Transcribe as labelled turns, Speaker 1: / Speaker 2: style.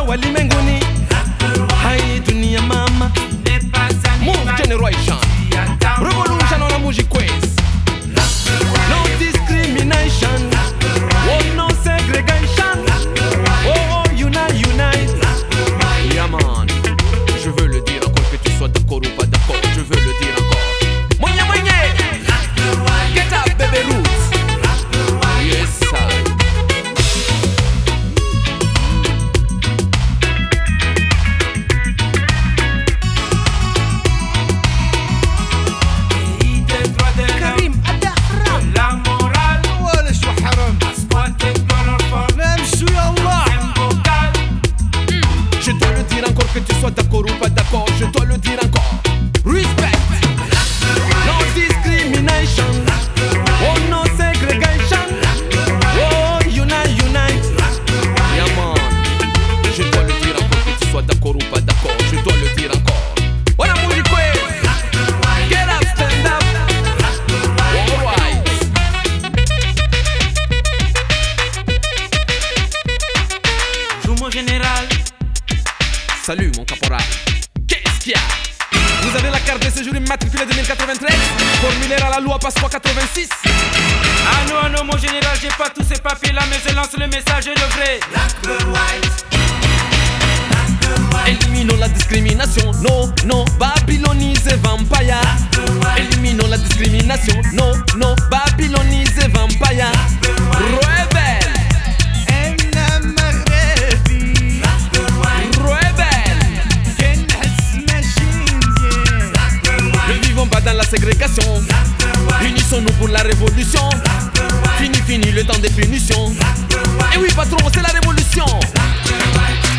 Speaker 1: walimenguni. Hai dunia mama, Move Generation, Revolution on a Muji Quiz. No discrimination, oh no segregation. Oh unite, unite. Yeah man, je veux le dire encore que tu sois d'accord ou pas d'accord. Je veux le dire encore. Moigné, moigné. Get up baby roots. Yes I. Que tu sois d'accord ou pas d'accord, je dois le dire encore. Respect, no discrimination, oh no segregation, oh unite, unite. Yeah man, je dois le dire encore que tu sois d'accord ou pas d'accord, je dois le dire encore. Voilà Muji Quiz, get up, stand up. Alright.
Speaker 2: Joue mon général.
Speaker 1: Salut mon caporal. Qu'est-ce qu'il y a? Vous avez la carte de séjour immatriculée 2093, formulaire à la loi passeport 86.
Speaker 2: Ah non, mon général, j'ai pas tous ces papiers là, mais je lance le message et le vrai.
Speaker 1: Éliminons la discrimination, non, non, babylonise vampire. Éliminons la discrimination, non, non, babylonise vampire. Rebelle. Dans la ségrégation, unissons-nous pour la révolution. Fini, fini le temps des punitions. Et oui patron, c'est la révolution.